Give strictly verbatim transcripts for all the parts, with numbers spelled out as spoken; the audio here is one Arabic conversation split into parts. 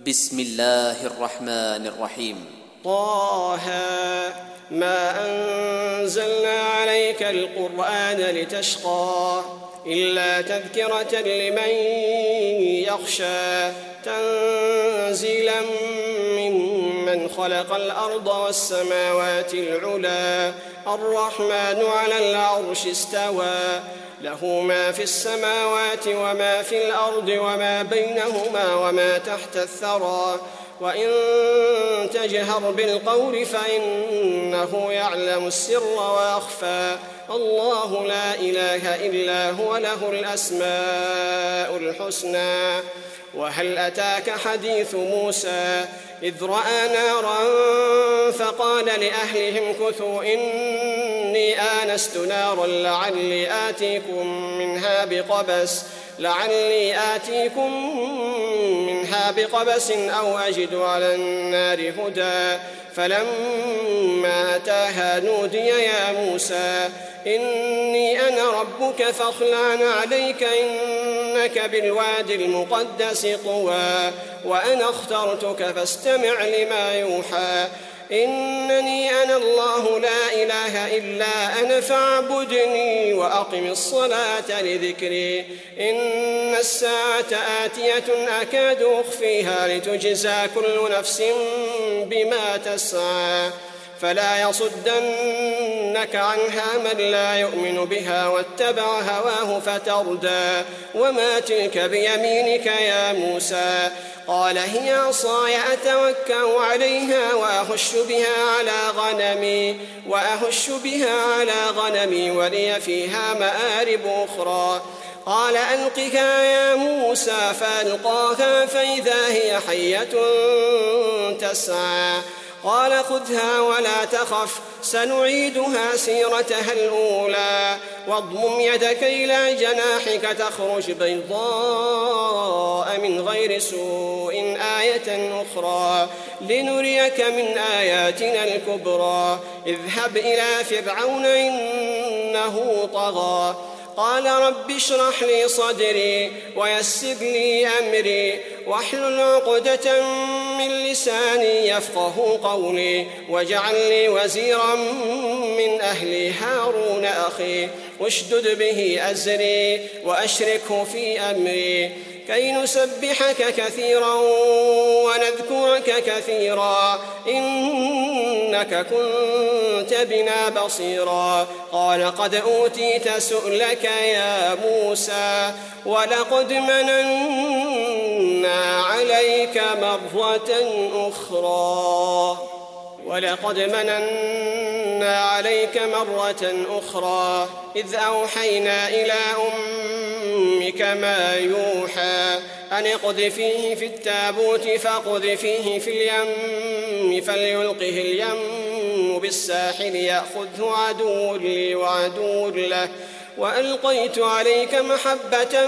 بسم الله الرحمن الرحيم. طه ما أنزلنا عليك القرآن لتشقى إلا تذكرة لمن يخشى تنزيلا ممن خلق الأرض والسماوات العلى الرحمن على العرش استوى له ما في السماوات وما في الأرض وما بينهما وما تحت الثرى وإن تجهر بالقول فإنه يعلم السر وأخفى الله لا إله إلا هو له الأسماء الحسنى. وهل أتاك حديث موسى إذ رأى نارا فقال لأهلهم كثوا إني آنست نارا لعلي آتيكم منها بقبس لعلي آتيكم منها بقبس أو أجد على النار هدى فلما أتاها نودي يا موسى إني أنا ربك فاخلع عليك إنك بالوادي المقدس طوى وأنا اخترتك فاستمع لما يوحى إنني أنا الله لا إله إلا أنا فاعبدني وأقم الصلاة لذكري إن الساعة آتية أكاد أخفيها لتجزى كل نفس بما تسعى فلا يصدنك عنها من لا يؤمن بها واتبع هواه فتردى وما تلك بيمينك يا موسى قال هي عصاي أتوكأ عليها وأهش بها على غنمي وأهش بها على غنمي ولي فيها مآرب أخرى قال ألقها يا موسى فألقاها فإذا هي حية تسعى قال خذها ولا تخف سنعيدها سيرتها الأولى واضمم يدك إلى جناحك تخرج بيضاء من غير سوء آية أخرى لنريك من آياتنا الكبرى اذهب إلى فرعون إنه طغى قال رب اشرح لي صدري ويسر لي أمري واحلل عقدة من لساني يفقه قولي واجعل لي وزيرا من أهلي هارون أخي واشدد به أزري وأشركه في أمري كي نسبحك كثيرا ونذكرك كثيرا إنك كنت بنا بصيرا قال قد أوتيت سؤلك يا موسى ولقد مننا عليك مرة أخرى ولقد مننا عليك مرة أخرى إذ أوحينا إلى أمك ما يوحى أن اقذفيه في التابوت فاقذفيه في اليم فليلقه اليم بالساحل يأخذه عدو لي وعدو له وألقيت عليك محبة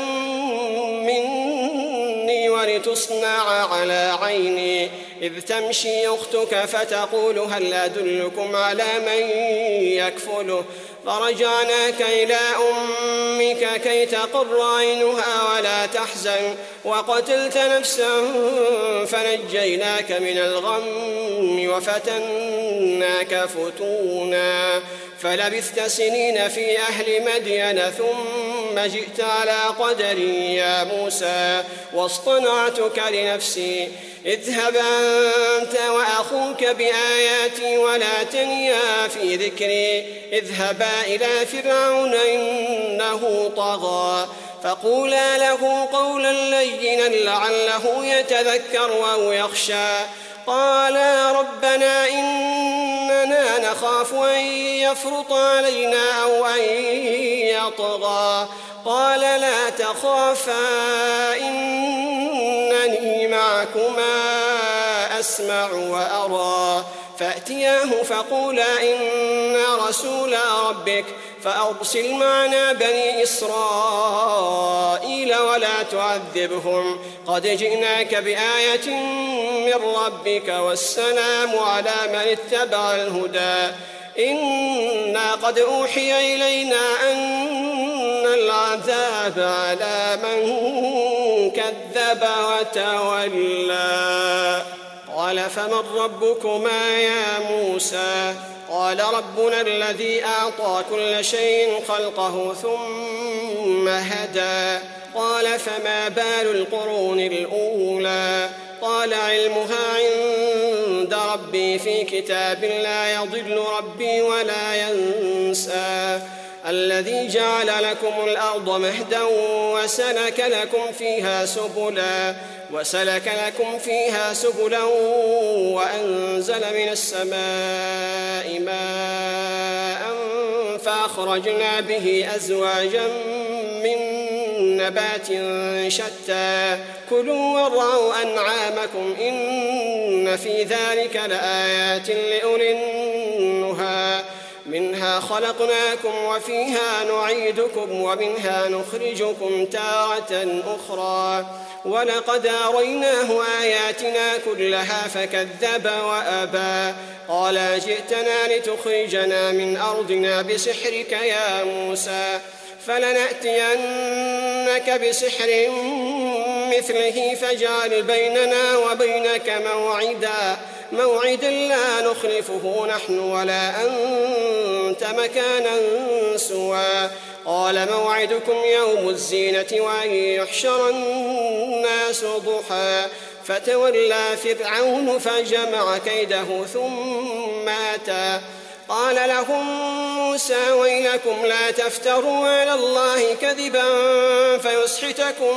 مني ولتصنع على عيني إذ تمشي أختك فتقول هل أدلكم على من يكفله فرجعناك إلى أمك كي تقر عينها ولا تحزن وقتلت نفسا فنجيناك من الغم وفتناك فتونا فلبثت سنين في أهل مدين ثم جئت على قدري يا موسى واصطنعتك لنفسي اذهب أنت وأخوك بآياتي ولا تنيا في ذكري اذهبا إلى فرعون إنه طغى فقولا له قولا لينا لعله يتذكر أو يخشى قالا ربنا إننا نخاف أن يفرط علينا أو أن يطغى قال لا تخافا إنني معكما أسمع وأرى فأتياه فقولا إنا رسول ربك فأرسل معنا بني إسرائيل ولا تعذبهم قد جئناك بآية من ربك والسلام على من اتبع الهدى إنا قد أوحي إلينا أن العذاب على من كذب وتولى. قال فمن ربكما يا موسى قال ربنا الذي أعطى كل شيء خلقه ثم هدى قال فما بال القرون الأولى قال علمها عند ربي في كتاب لا يضل ربي ولا ينسى الذي جعل لكم الأرض مهدا وسلك لكم فيها سبلا وسلك لكم فيها سبلا وأنزل من السماء ماء فأخرجنا به أزواجا من نبات شتى كلوا وارعوا أنعامكم إن في ذلك لآيات لأولي النهى منها خلقناكم وفيها نعيدكم ومنها نخرجكم تارة أخرى ولقد أريناه آياتنا كلها فكذب وأبى قال جئتنا لتخرجنا من أرضنا بسحرك يا موسى فلنأتينك بسحر مثله فاجعل بيننا وبينك موعدا موعدا لا نخلفه نحن ولا أنت مكانا سوى قال موعدكم يوم الزينة وأن يحشر الناس ضحى فتولى فرعون فجمع كيده ثم أتى قال لهم موسى ويلكم لا تفتروا على الله كذبا فيسحتكم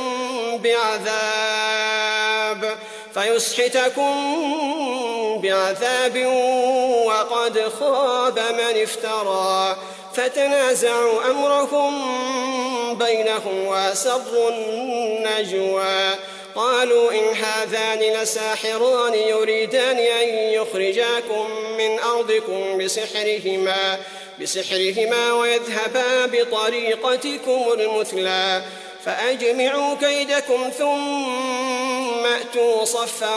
بعذاب فيسحتكم بعذاب وقد خاب من افترى فتنازعوا أمرهم بينهم وأسروا النجوى قالوا إن هذان لساحران يريدان أن يخرجاكم من أرضكم بسحرهما, بسحرهما ويذهبا بطريقتكم المثلى فأجمعوا كيدكم ثم أتوا صفا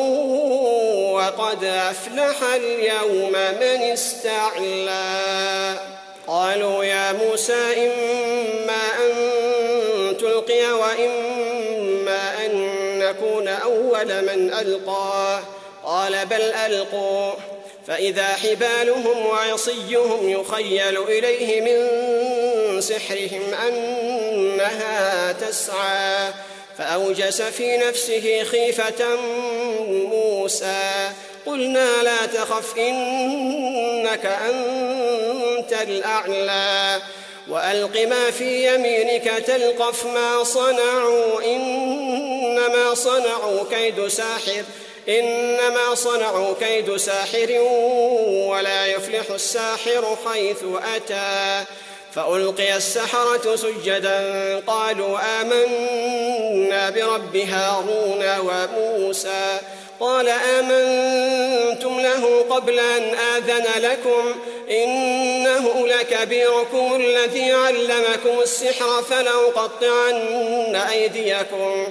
وقد أفلح اليوم من استعلى قالوا يا موسى إما أن تلقي وإما أن نكون أول من ألقى قال بل ألقوا فإذا حبالهم وعصيهم يخيل إليه من سحرهم أنها تسعى فأوجس في نفسه خيفة موسى قلنا لا تخف إنك أنت الأعلى وألق ما في يمينك تلقف ما صنعوا إنما صنعوا كيد ساحر إنما صنعوا كيد ساحر ولا يفلح الساحر حيث أتى فألقي السحرة سجدا قالوا آمنا برب هارون وموسى قال آمنتم له قبل أن آذن لكم إنه لكبيركم الذي علمكم السحر فلأقطعن أيديكم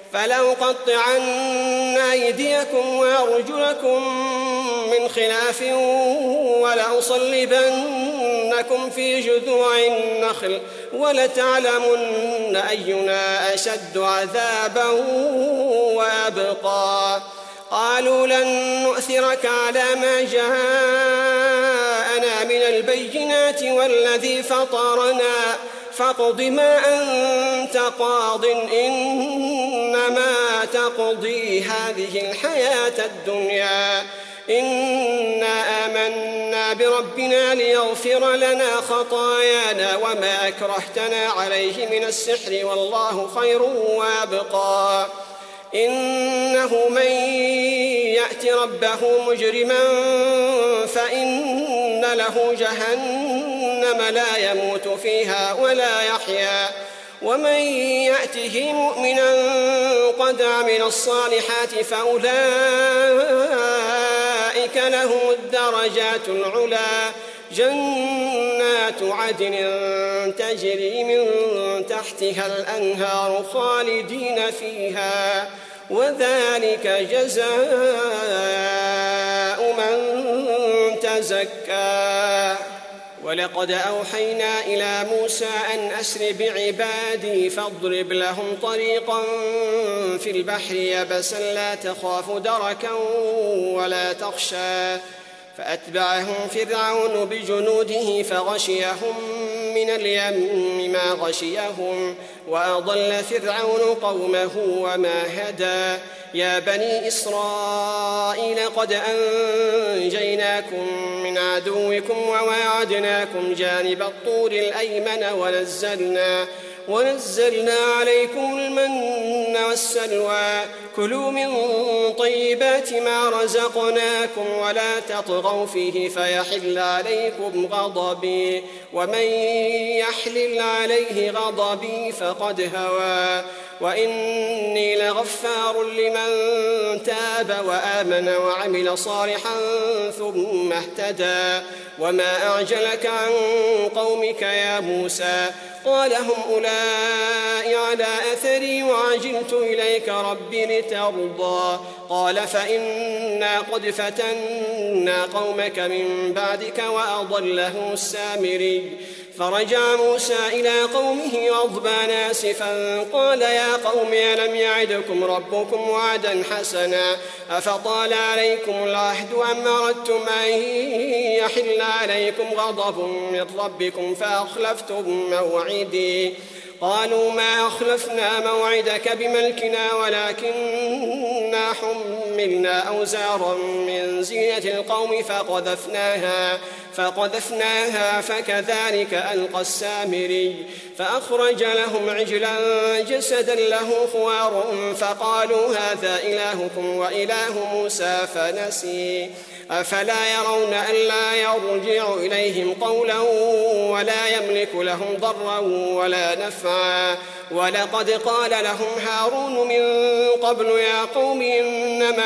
فلأقطعن أيديكم وأرجلكم من خلاف ولأصلبنكم في جذوع النخل ولتعلمن أينا أشد عذابا وأبقى قالوا لن نؤثرك على ما جاءنا من البينات والذي فطرنا فاقض ما أنت قاض إنما تقضي هذه الحياة الدنيا إنا آمنا بربنا ليغفر لنا خطايانا وما أكرهتنا عليه من السحر والله خير وأبقى إنه من يأت ربه مجرما فإن له جهنم لا يموت فيها ولا يحيا ومن يأته مؤمنا قد عمل الصالحات فأولئك لهم الدرجات العلى جنات عدن تجري من تحتها الأنهار خالدين فيها وذلك جزاء من تزكى ولقد أوحينا إلى موسى أن أسر بعبادي فاضرب لهم طريقا في البحر يبسا لا تخاف دركا ولا تخشى فأتبعهم فرعون بجنوده فغشيهم من اليم ما غشيهم وأضل فرعون قومه وما هدى يا بني إسرائيل قد أنجيناكم من عدوكم وواعدناكم جانب الطور الأيمن ونزلنا ونزلنا عليكم المن والسلوى كلوا من طيبات ما رزقناكم ولا تطغوا فيه فيحل عليكم غضبي ومن يحلل عليه غضبي فقد هوى وإني لغفار لمن تاب وآمن وعمل صالحا ثم اهتدى وما أعجلك عن قومك يا موسى قال هم أولئك على أثري وعجلت إليك ربي لترضى قال فإنا قد فتنا قومك من بعدك وأضلهم السامري فرجع موسى إلى قومه غضبان آسفا قال يا قوم ألم يعدكم ربكم وعدا حسنا أفطال عليكم العهد أم أردتم أن يحل عليكم غضب من ربكم فأخلفتم موعدي قالوا ما أخلفنا موعدك بملكنا ولكننا حملنا أوزارا من زينة القوم فقذفناها فقذفناها فكذلك ألقى السامري فأخرج لهم عجلا جسدا له خوار فقالوا هذا إلهكم وإله موسى فنسي أفلا يرون ألا يرجع إليهم قولا ولا يملك لهم ضرا ولا نفعا ولقد قال لهم هارون من قبل يا قوم إنما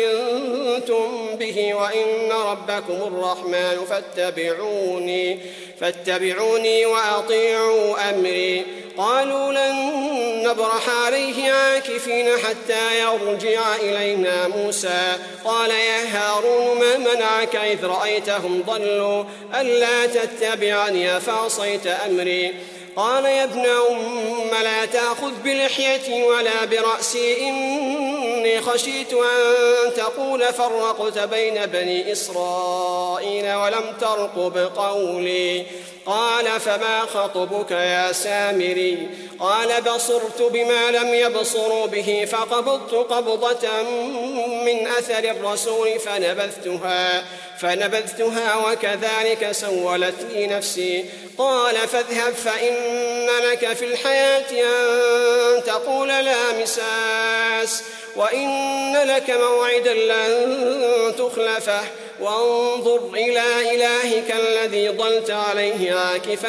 فتنتم به وإن ربكم الرحمن فاتبعوني فاتبعوني وأطيعوا أمري قالوا لن نبرح عليه عاكفين حتى يرجع إلينا موسى قال يا هارون ما منعك إذ رأيتهم ضلوا ألا تتبعني فعصيت أمري قال يا ابن أم لا تأخذ بلحيتي ولا برأسي إني خشيت أن تقول فرقت بين بني إسرائيل ولم ترقب قولي قال فما خطبك يا سامري قال بصرت بما لم يبصروا به فقبضت قبضة من أثر الرسول فنبذتها فنبذتها وكذلك سولت لي نفسي قال فاذهب فإن لك في الحياة أن تقول لا مساس وإن لك موعدا لن تخلفه وانظر إلى إلهك الذي ظلت عليه عاكفا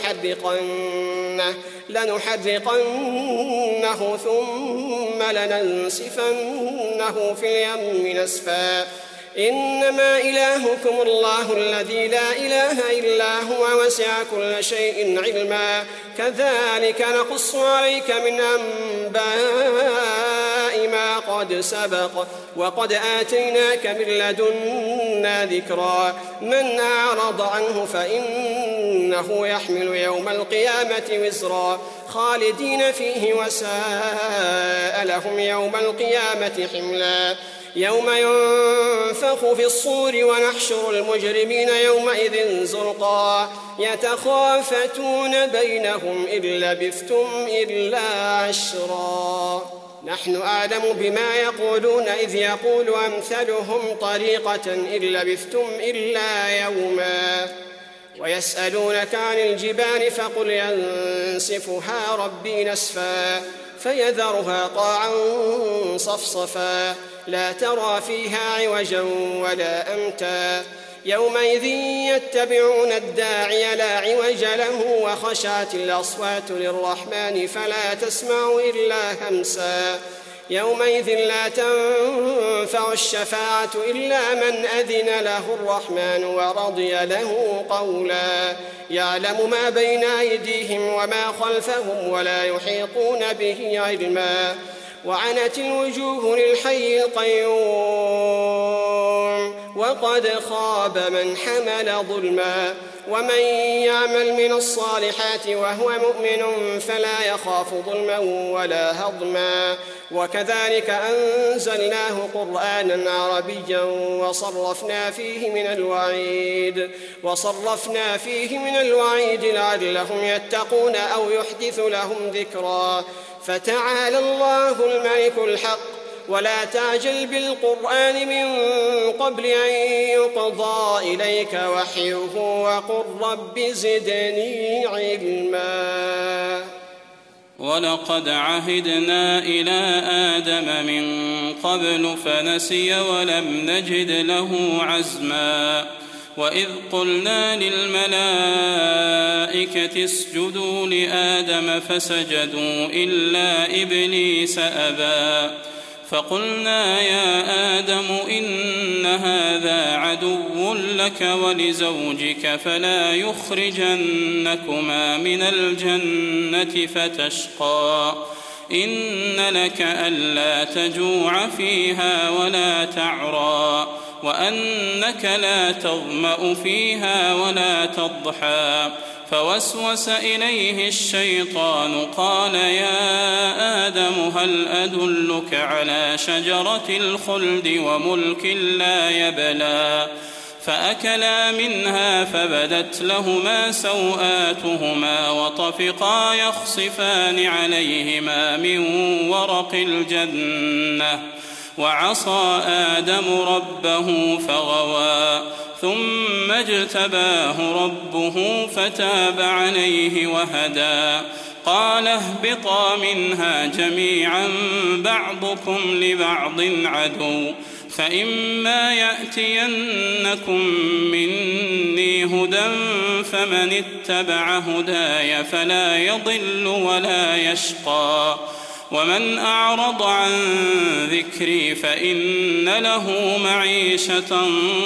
لنحرقنه, لنحرقنه ثم لننسفنه في اليم نسفا إنما إلهكم الله الذي لا إله إلا هو وسع كل شيء علما كذلك نقص عليك من أنباء ما قد سبق وقد آتيناك من لدنا ذكرا من أعرض عنه فإنه يحمل يوم القيامة وزرا خالدين فيه وساء لهم يوم القيامة حملا يوم ينفخ في الصور ونحشر المجرمين يومئذ زرقا يتخافتون بينهم إن لبثتم إلا عشرا نحن أعلم بما يقولون إذ يقول أمثلهم طريقة إن لبثتم إلا يوما ويسألونك عن الجبال فقل ينسفها ربي نسفا فيذرها قاعا صفصفا لا ترى فيها عوجا ولا أمتا يومئذ يتبعون الداعي لا عوج له وخشعت الأصوات للرحمن فلا تسمع إلا همسا يومئذ لا تنفع الشفاعة إلا من أذن له الرحمن ورضي له قولا يعلم ما بين أيديهم وما خلفهم ولا يحيطون به علما وعنت الوجوه للحي القيوم وقد خاب من حمل ظلما. ومن يعمل من الصالحات وهو مؤمن فلا يخاف ظلما ولا هضما. وكذلك أنزلناه قرآنا عربيا وصرفنا فيه من الوعيد وصرفنا فيه من الوعيد لعلهم يتقون أو يحدث لهم ذكرا. فتعالى الله الملك الحق ولا تعجل بالقرآن من قبل أن يقضى إليك وحيه وقل رب زدني علما. ولقد عهدنا إلى آدم من قبل فنسي ولم نجد له عزما. وإذ قلنا للملائكة اسجدوا لآدم فسجدوا إلا إبليس أبى فقلنا يا آدم إن هذا عدو لك ولزوجك فلا يخرجنكما من الجنة فتشقى. إن لك ألا تجوع فيها ولا تعرى وأنك لا تظمأ فيها ولا تضحى. فوسوس إليه الشيطان قال يا آدم هل أدلك على شجرة الخلد وملك لا يبلى. فأكلا منها فبدت لهما سوآتهما وطفقا يخصفان عليهما من ورق الجنة وعصى آدم ربه فغوى ثم اجتباه ربه فتاب عليه وهدى. قال اهبطا منها جميعا بعضكم لبعض عدو فإما يأتينكم مني هدى فمن اتبع هداي فلا يضل ولا يشقى. ومن أعرض عن ذكري فإن له معيشة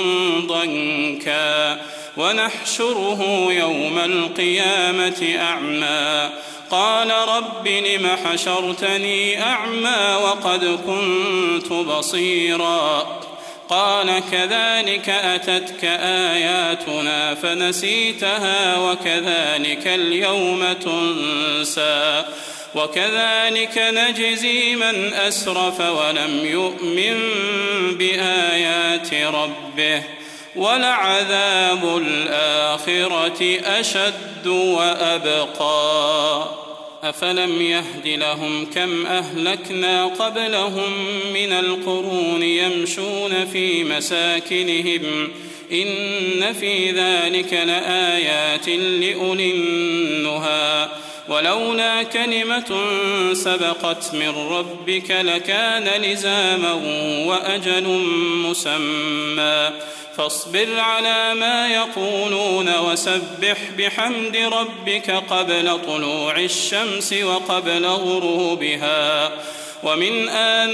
ضنكا ونحشره يوم القيامة أعمى. قال رب لم حشرتني أعمى وقد كنت بصيرا. قال كذلك أتتك آياتنا فنسيتها وكذلك اليوم تنسى. وكذلك نجزي من أسرف ولم يؤمن بآيات ربه ولعذاب الآخرة أشد وأبقى. أفلم يهد لهم كم أهلكنا قبلهم من القرون يمشون في مساكنهم إن في ذلك لآيات لأولي النهى. ولولا كلمة سبقت من ربك لكان لزاما وأجل مسمى. فاصبر على ما يقولون وسبح بحمد ربك قبل طلوع الشمس وقبل غروبها ومن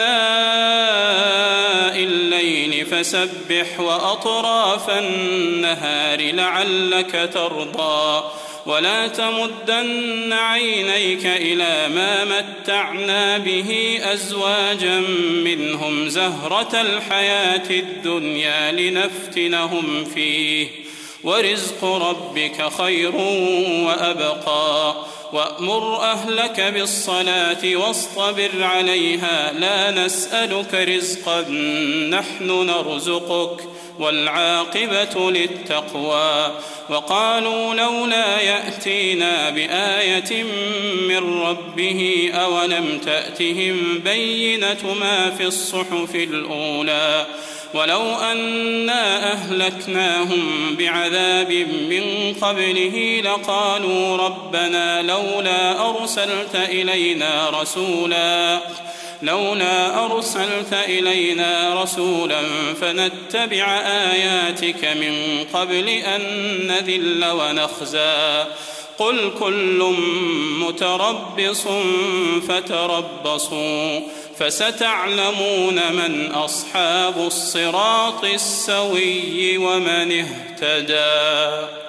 آناء الليل فسبح وأطراف النهار لعلك ترضى. ولا تمدن عينيك إلى ما متعنا به أزواجا منهم زهرة الحياة الدنيا لنفتنهم فيه ورزق ربك خير وأبقى. وأمر أهلك بالصلاة واصطبر عليها لا نسألك رزقا نحن نرزقك والعاقبة للتقوى. وقالوا لولا يأتينا بآية من ربه أولم تأتهم بينة ما في الصحف الأولى. ولو أنا أهلكناهم بعذاب من قبله لقالوا ربنا لولا أرسلت إلينا رسولا لولا أرسلت إلينا رسولا فنتبع آياتك من قبل أن نذل ونخزى. قل كل متربص فتربصوا فستعلمون من أصحاب الصراط السوي ومن اهتدى.